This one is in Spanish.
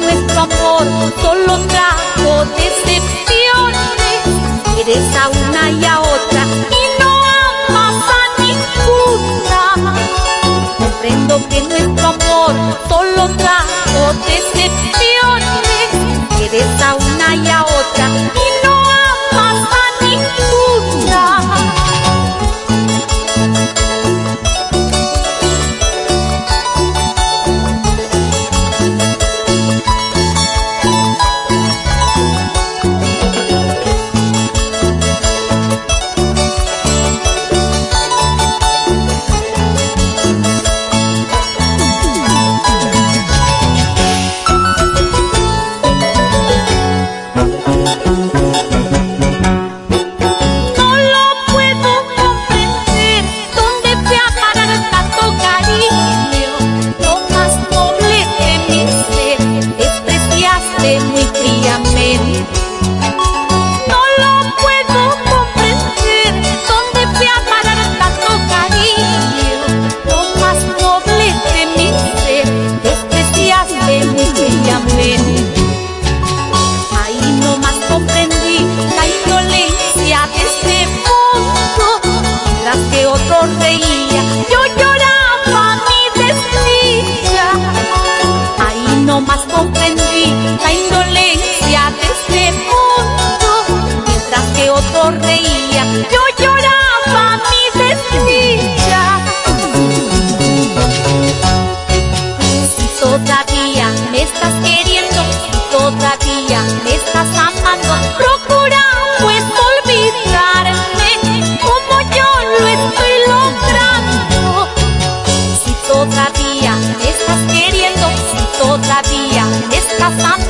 nuestro amor solo trajo decepciones. Quieres a una y a otra y no amas a ninguna. Comprendo que nuestro amor solo trajo decepciones. Quieres a una y a otra y no amas a ninguna. Muy fríamente, no lo puedo comprender. ¿Dónde fui a parar tanto cariño? Lo más noble de mi ser, despreciaste muy fríamente. Ahí nomás comprendí la indolencia de este mundo. Mientras que otro reía, yo lloraba mi desdicha. Ahí nomás comprendí la indolencia de este mundo. Mientras que otro reía, yo lloraba mi desdicha. Si todavía me estás queriendo, si todavía me estás amando, procura pues olvidarme como yo lo estoy logrando. Si todavía me estás queriendo, si todavía me estás amando,